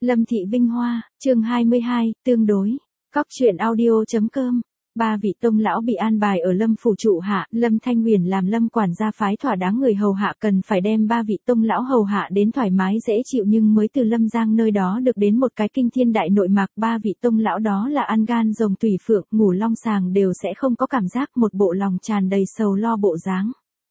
Lâm Thị Vinh Hoa, chương 22, tương đối. Cóc truyện audio.com. Ba vị tông lão bị an bài ở Lâm phủ trụ hạ, Lâm Thanh Huyền làm Lâm quản gia phái thỏa đáng người hầu hạ cần phải đem ba vị tông lão hầu hạ đến thoải mái dễ chịu, nhưng mới từ Lâm Giang nơi đó được đến một cái kinh thiên đại nội mạc. Ba vị tông lão đó là ăn gan rồng tùy phượng, ngủ long sàng đều sẽ không có cảm giác, một bộ lòng tràn đầy sầu lo bộ dáng.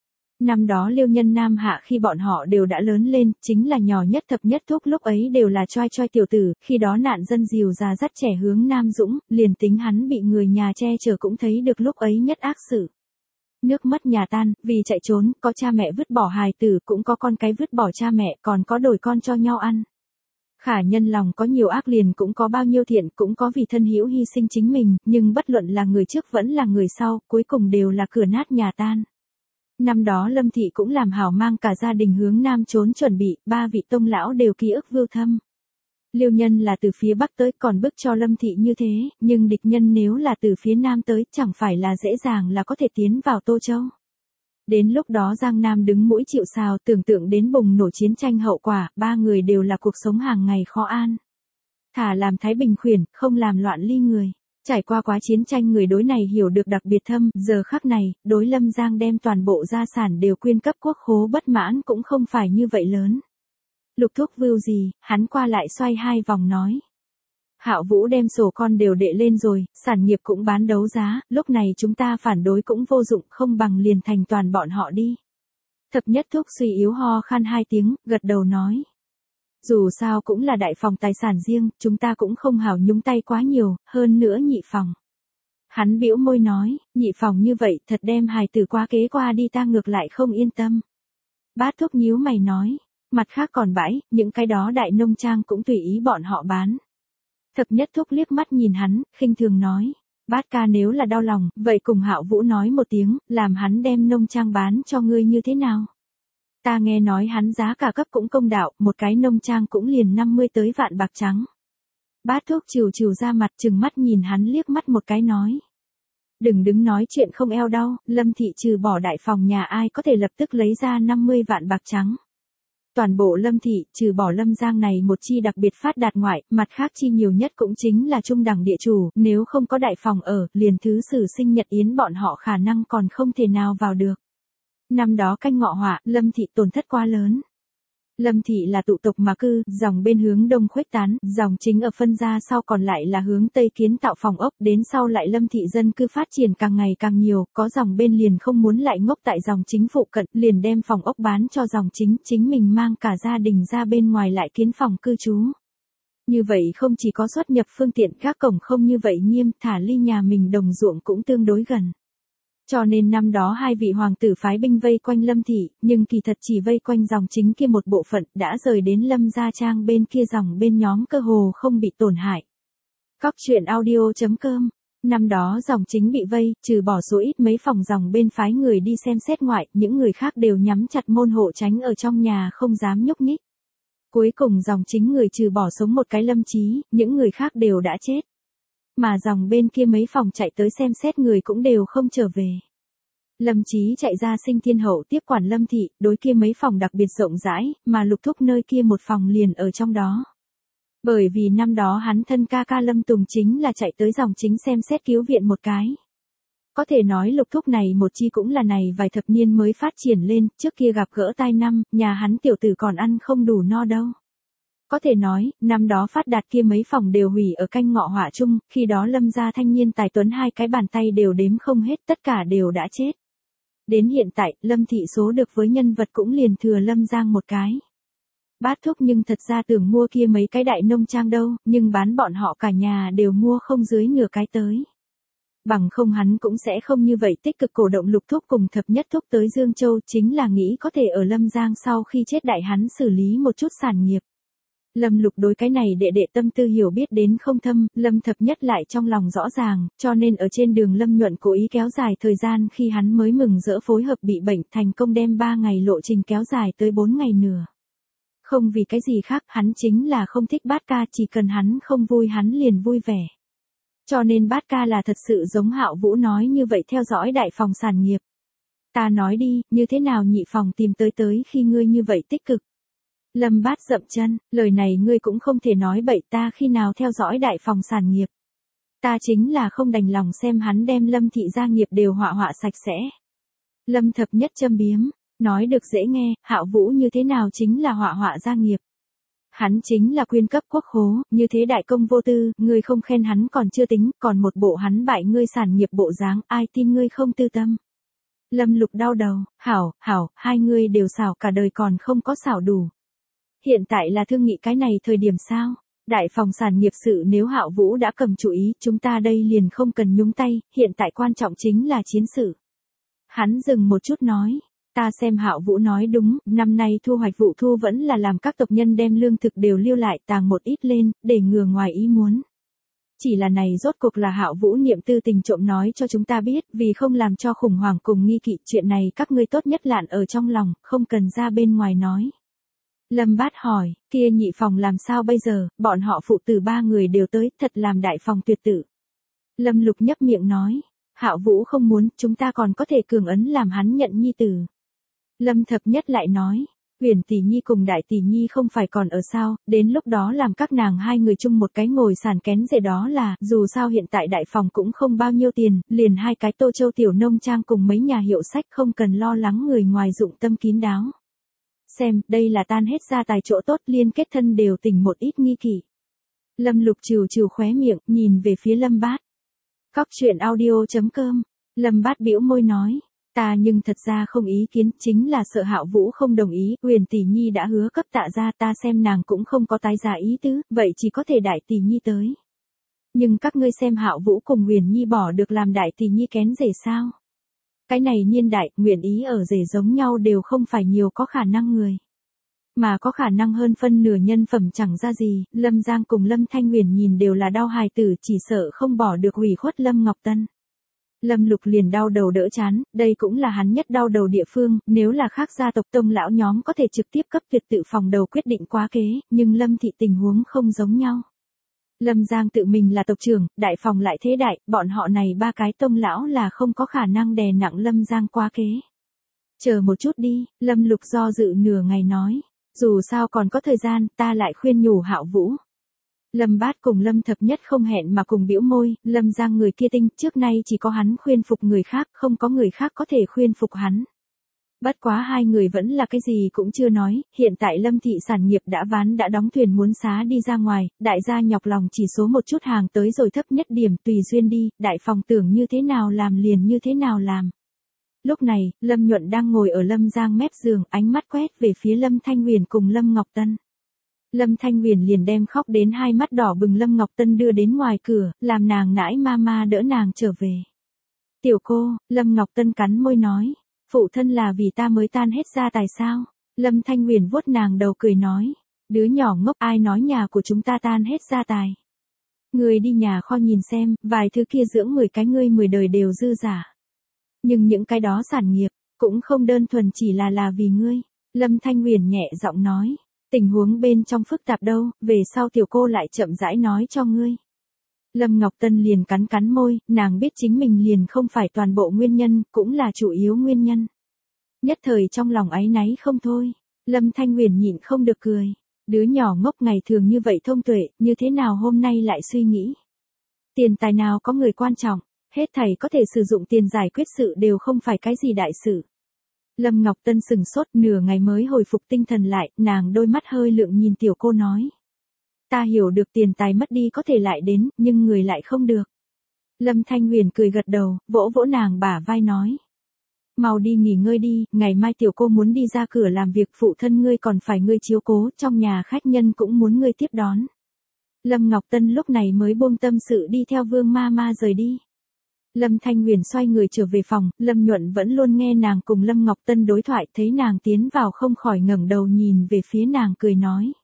Năm đó Liêu Nhân Nam Hạ khi bọn họ đều đã lớn lên, chính là nhỏ nhất thập nhất thúc, lúc ấy đều là choi choi tiểu tử, khi đó nạn dân dìu già dắt trẻ hướng Nam Dũng, liền tính hắn bị người nhà che chở cũng thấy được lúc ấy nhất ác sự. Nước mất nhà tan, vì chạy trốn, có cha mẹ vứt bỏ hài tử, cũng có con cái vứt bỏ cha mẹ, còn có đổi con cho nhau ăn. Khả nhân lòng có nhiều ác liền cũng có bao nhiêu thiện, cũng có vì thân hữu hy sinh chính mình, nhưng bất luận là người trước vẫn là người sau, cuối cùng đều là cửa nát nhà tan. Năm đó Lâm Thị cũng làm hảo mang cả gia đình hướng Nam trốn chuẩn bị, ba vị tông lão đều ký ức vưu thâm. Liêu nhân là từ phía Bắc tới còn bức cho Lâm Thị như thế, nhưng địch nhân nếu là từ phía Nam tới chẳng phải là dễ dàng là có thể tiến vào Tô Châu. Đến lúc đó Giang Nam đứng mũi chịu sào, tưởng tượng đến bùng nổ chiến tranh hậu quả, ba người đều là cuộc sống hàng ngày khó an. Thả làm thái bình khuyển, không làm loạn ly người. Trải qua quá chiến tranh, người đối này hiểu được đặc biệt thâm, giờ khắc này, đối Lâm Giang đem toàn bộ gia sản đều quyên cấp quốc khố bất mãn cũng không phải như vậy lớn. Lục thúc vưu gì, hắn qua lại xoay hai vòng nói. Hạo Vũ đem sổ con đều đệ lên rồi, sản nghiệp cũng bán đấu giá, lúc này chúng ta phản đối cũng vô dụng, không bằng liền thành toàn bọn họ đi. Thập nhất thúc suy yếu ho khan hai tiếng, gật đầu nói. Dù sao cũng là đại phòng tài sản riêng, chúng ta cũng không hảo nhúng tay quá nhiều, hơn nữa nhị phòng. Hắn bĩu môi nói, nhị phòng như vậy thật đem hài tử quá kế qua đi, ta ngược lại không yên tâm. Bát thúc nhíu mày nói, mặt khác còn bãi, những cái đó đại nông trang cũng tùy ý bọn họ bán. Thập nhất thúc liếc mắt nhìn hắn, khinh thường nói, bát ca nếu là đau lòng, vậy cùng Hạo Vũ nói một tiếng, làm hắn đem nông trang bán cho ngươi như thế nào? Ta nghe nói hắn giá cả cấp cũng công đạo, một cái nông trang cũng liền 50 tới vạn bạc trắng. Bát thuốc trừ ra mặt, trừng mắt nhìn hắn liếc mắt một cái nói. Đừng đứng nói chuyện không eo đau, Lâm Thị trừ bỏ đại phòng nhà ai có thể lập tức lấy ra 50 vạn bạc trắng. Toàn bộ Lâm Thị, trừ bỏ Lâm Giang này một chi đặc biệt phát đạt ngoại, mặt khác chi nhiều nhất cũng chính là trung đẳng địa chủ, nếu không có đại phòng ở, liền thứ sử sinh nhật yến bọn họ khả năng còn không thể nào vào được. Năm đó canh ngọ họa, Lâm Thị tổn thất quá lớn. Lâm Thị là tụ tộc mà cư, dòng bên hướng đông khuếch tán, dòng chính ở phân ra sau còn lại là hướng tây kiến tạo phòng ốc, đến sau lại Lâm Thị dân cư phát triển càng ngày càng nhiều, có dòng bên liền không muốn lại ngốc tại dòng chính phụ cận, liền đem phòng ốc bán cho dòng chính, chính mình mang cả gia đình ra bên ngoài lại kiến phòng cư trú. Như vậy không chỉ có xuất nhập phương tiện, các cổng không như vậy nghiêm, thả ly nhà mình đồng ruộng cũng tương đối gần. Cho nên năm đó hai vị hoàng tử phái binh vây quanh Lâm Thị, nhưng kỳ thật chỉ vây quanh dòng chính kia một bộ phận, đã rời đến Lâm Gia Trang bên kia dòng bên nhóm cơ hồ không bị tổn hại. Cóc truyện audio.com. Năm đó dòng chính bị vây, trừ bỏ số ít mấy phòng dòng bên phái người đi xem xét ngoại, những người khác đều nhắm chặt môn hộ tránh ở trong nhà không dám nhúc nhích. Cuối cùng dòng chính người trừ bỏ sống một cái Lâm Chí, những người khác đều đã chết. Mà dòng bên kia mấy phòng chạy tới xem xét người cũng đều không trở về. Lâm Chí chạy ra Sinh Thiên Hậu tiếp quản Lâm Thị, đối kia mấy phòng đặc biệt rộng rãi, mà Lục thúc nơi kia một phòng liền ở trong đó. Bởi vì năm đó hắn thân ca ca Lâm Tùng chính là chạy tới dòng chính xem xét cứu viện một cái. Có thể nói Lục thúc này một chi cũng là này vài thập niên mới phát triển lên, trước kia gặp gỡ tai năm, nhà hắn tiểu tử còn ăn không đủ no đâu. Có thể nói, năm đó phát đạt kia mấy phòng đều hủy ở canh ngọ họa chung, khi đó Lâm gia thanh niên tài tuấn hai cái bàn tay đều đếm không hết, tất cả đều đã chết. Đến hiện tại, Lâm Thị số được với nhân vật cũng liền thừa Lâm Giang một cái. Bát thúc nhưng thật ra tưởng mua kia mấy cái đại nông trang đâu, nhưng bán bọn họ cả nhà đều mua không dưới nửa cái tới. Bằng không hắn cũng sẽ không như vậy tích cực cổ động Lục thúc cùng thập nhất thúc tới Dương Châu, chính là nghĩ có thể ở Lâm Giang sau khi chết đại hắn xử lý một chút sản nghiệp. Lâm Lục đối cái này đệ đệ tâm tư hiểu biết đến không thâm, Lâm thập nhất lại trong lòng rõ ràng, cho nên ở trên đường Lâm Nhuận cố ý kéo dài thời gian khi hắn mới mừng rỡ phối hợp bị bệnh thành công đem 3 ngày lộ trình kéo dài tới 4 ngày nửa. Không vì cái gì khác, hắn chính là không thích Bát ca, chỉ cần hắn không vui hắn liền vui vẻ. Cho nên Bát ca là thật sự giống Hạo Vũ nói như vậy theo dõi đại phòng sản nghiệp. Ta nói đi, như thế nào nhị phòng tìm tới khi ngươi như vậy tích cực. Lâm Bát dậm chân, lời này ngươi cũng không thể nói bậy, ta khi nào theo dõi đại phòng sản nghiệp. Ta chính là không đành lòng xem hắn đem Lâm thị gia nghiệp đều họa sạch sẽ. Lâm Thập Nhất châm biếm, nói được dễ nghe, Hạo Vũ như thế nào chính là họa gia nghiệp. Hắn chính là quyên cấp quốc khố, như thế đại công vô tư, ngươi không khen hắn còn chưa tính, còn một bộ hắn bại ngươi sản nghiệp bộ dáng, ai tin ngươi không tư tâm. Lâm Lục đau đầu, hảo, hai ngươi đều xảo cả đời còn không có xảo đủ. Hiện tại là thương nghị cái này thời điểm sao? Đại phòng sản nghiệp sự nếu Hạo Vũ đã cầm chủ ý, chúng ta đây liền không cần nhúng tay, hiện tại quan trọng chính là chiến sự. Hắn dừng một chút nói, ta xem Hạo Vũ nói đúng, năm nay thu hoạch vụ thu vẫn là làm các tộc nhân đem lương thực đều lưu lại tàng một ít lên, để ngừa ngoài ý muốn. Chỉ là này rốt cuộc là Hạo Vũ niệm tư tình trộm nói cho chúng ta biết, vì không làm cho khủng hoảng cùng nghi kỵ, chuyện này các ngươi tốt nhất lạn ở trong lòng, không cần ra bên ngoài nói. Lâm Bát hỏi, kia nhị phòng làm sao bây giờ, bọn họ phụ tử 3 người đều tới, thật làm đại phòng tuyệt tử. Lâm Lục nhấp miệng nói, Hạo Vũ không muốn, chúng ta còn có thể cường ấn làm hắn nhận nhi tử. Lâm Thập Nhất lại nói, Huyền tỷ nhi cùng Đại tỷ nhi không phải còn ở sao, đến lúc đó làm các nàng hai người chung một cái ngồi sàn kén rể đó là, dù sao hiện tại đại phòng cũng không bao nhiêu tiền, liền 2 cái Tô Châu tiểu nông trang cùng mấy nhà hiệu sách không cần lo lắng người ngoài dụng tâm kín đáo. Xem, đây là tan hết gia tài chỗ tốt, liên kết thân đều tỉnh một ít nghi kỵ. Lâm Lục trừ khóe miệng, nhìn về phía Lâm Bát. Cóc truyện audio.com. Lâm Bát bĩu môi nói, ta nhưng thật ra không ý kiến, chính là sợ Hạo Vũ không đồng ý, Huyền tỷ nhi đã hứa cấp tạ ra, ta xem nàng cũng không có tái giá ý tứ, vậy chỉ có thể Đại tỷ nhi tới. Nhưng các ngươi xem Hạo Vũ cùng Huyền nhi bỏ được làm Đại tỷ nhi kén rể sao? Cái này niên đại, nguyện ý ở rể giống nhau đều không phải nhiều có khả năng người. Mà có khả năng hơn phân nửa nhân phẩm chẳng ra gì, Lâm Giang cùng Lâm Thanh Huyền nhìn đều là đau hài tử, chỉ sợ không bỏ được ủy khuất Lâm Ngọc Tân. Lâm Lục liền đau đầu đỡ chán, đây cũng là hắn nhất đau đầu địa phương, nếu là khác gia tộc tông lão nhóm có thể trực tiếp cấp tuyệt tự phòng đầu quyết định quá kế, nhưng Lâm thị tình huống không giống nhau. Lâm Giang tự mình là tộc trưởng, đại phòng lại thế đại, bọn họ này 3 cái tông lão là không có khả năng đè nặng Lâm Giang quá kế. Chờ một chút đi, Lâm Lục do dự nửa ngày nói, dù sao còn có thời gian, ta lại khuyên nhủ Hạo Vũ. Lâm Bát cùng Lâm Thập Nhất không hẹn mà cùng bĩu môi, Lâm Giang người kia tinh, trước nay chỉ có hắn khuyên phục người khác, không có người khác có thể khuyên phục hắn. Bất quá hai người vẫn là cái gì cũng chưa nói, hiện tại Lâm thị sản nghiệp đã ván đã đóng thuyền muốn xá đi ra ngoài, đại gia nhọc lòng chỉ số một chút hàng tới rồi thấp nhất điểm tùy duyên đi, đại phòng tưởng như thế nào làm liền như thế nào làm. Lúc này, Lâm Nhuận đang ngồi ở Lâm Giang mép giường, ánh mắt quét về phía Lâm Thanh Huyền cùng Lâm Ngọc Tân. Lâm Thanh Huyền liền đem khóc đến 2 mắt đỏ bừng Lâm Ngọc Tân đưa đến ngoài cửa, làm nàng nãi ma đỡ nàng trở về. Tiểu cô, Lâm Ngọc Tân cắn môi nói, phụ thân là vì ta mới tan hết gia tài sao? Lâm Thanh Huyền vuốt nàng đầu cười nói, đứa nhỏ ngốc, ai nói nhà của chúng ta tan hết gia tài. Người đi nhà kho nhìn xem, vài thứ kia dưỡng 10 cái ngươi 10 đời đều dư giả. Nhưng những cái đó sản nghiệp, cũng không đơn thuần chỉ là vì ngươi. Lâm Thanh Huyền nhẹ giọng nói, tình huống bên trong phức tạp đâu, về sau tiểu cô lại chậm rãi nói cho ngươi. Lâm Ngọc Tân liền cắn môi, nàng biết chính mình liền không phải toàn bộ nguyên nhân, cũng là chủ yếu nguyên nhân. Nhất thời trong lòng áy náy không thôi, Lâm Thanh Huyền nhịn không được cười. Đứa nhỏ ngốc ngày thường như vậy thông tuệ, như thế nào hôm nay lại suy nghĩ. Tiền tài nào có người quan trọng, hết thảy có thể sử dụng tiền giải quyết sự đều không phải cái gì đại sự. Lâm Ngọc Tân sừng sốt nửa ngày mới hồi phục tinh thần lại, nàng đôi mắt hơi lượng nhìn tiểu cô nói. Ta hiểu được tiền tài mất đi có thể lại đến, nhưng người lại không được. Lâm Thanh Huyền cười gật đầu, vỗ nàng bả vai nói. Mau đi nghỉ ngơi đi, ngày mai tiểu cô muốn đi ra cửa làm việc, phụ thân ngươi còn phải ngươi chiếu cố, trong nhà khách nhân cũng muốn ngươi tiếp đón. Lâm Ngọc Tân lúc này mới buông tâm sự đi theo Vương ma rời đi. Lâm Thanh Huyền xoay người trở về phòng, Lâm Nhuận vẫn luôn nghe nàng cùng Lâm Ngọc Tân đối thoại, thấy nàng tiến vào không khỏi ngẩng đầu nhìn về phía nàng cười nói.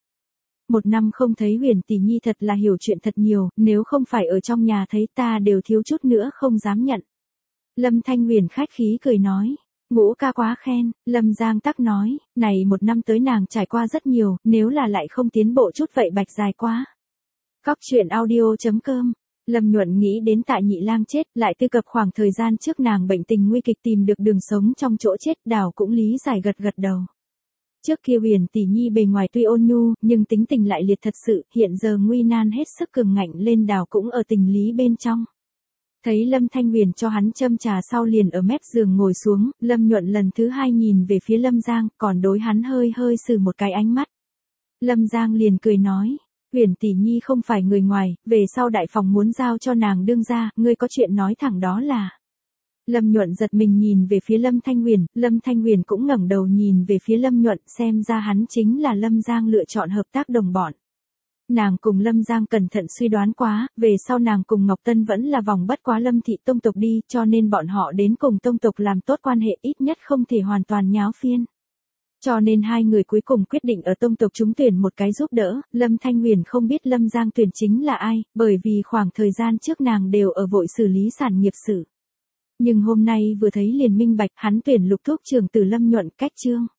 1 năm không thấy Huyền tỷ nhi thật là hiểu chuyện thật nhiều, nếu không phải ở trong nhà thấy ta đều thiếu chút nữa không dám nhận. Lâm Thanh Huyền khách khí cười nói, Ngũ ca quá khen, Lâm Giang tắc nói, này 1 năm tới nàng trải qua rất nhiều, nếu là lại không tiến bộ chút vậy bạch dài quá. Cóc truyện audio.com. Lâm Nhuận nghĩ đến Tạ Nhị Lang chết, lại tư cập khoảng thời gian trước nàng bệnh tình nguy kịch tìm được đường sống trong chỗ chết, đảo cũng lý giải gật đầu. Trước kia Huyền tỷ nhi bề ngoài tuy ôn nhu, nhưng tính tình lại liệt thật sự, hiện giờ nguy nan hết sức cường ngạnh lên đào cũng ở tình lý bên trong. Thấy Lâm Thanh Huyền cho hắn châm trà sau liền ở mép giường ngồi xuống, Lâm Nhuận lần thứ hai nhìn về phía Lâm Giang, còn đối hắn hơi hơi sử một cái ánh mắt. Lâm Giang liền cười nói, Huyền tỷ nhi không phải người ngoài, về sau đại phòng muốn giao cho nàng đương gia, ngươi có chuyện nói thẳng đó là. Lâm Nhuận giật mình nhìn về phía Lâm Thanh Huyền cũng ngẩng đầu nhìn về phía Lâm Nhuận, xem ra hắn chính là Lâm Giang lựa chọn hợp tác đồng bọn. Nàng cùng Lâm Giang cẩn thận suy đoán quá, về sau nàng cùng Ngọc Tân vẫn là vòng bất quá Lâm thị tông tộc đi, cho nên bọn họ đến cùng tông tộc làm tốt quan hệ ít nhất không thể hoàn toàn nháo phiên. Cho nên hai người cuối cùng quyết định ở tông tộc trúng tuyển một cái giúp đỡ, Lâm Thanh Huyền không biết Lâm Giang tuyển chính là ai, bởi vì khoảng thời gian trước nàng đều ở vội xử lý sản nghiệp sự. Nhưng hôm nay vừa thấy liền minh bạch hắn tuyển Lục Thúc trưởng từ Lâm Nhuận cách chương.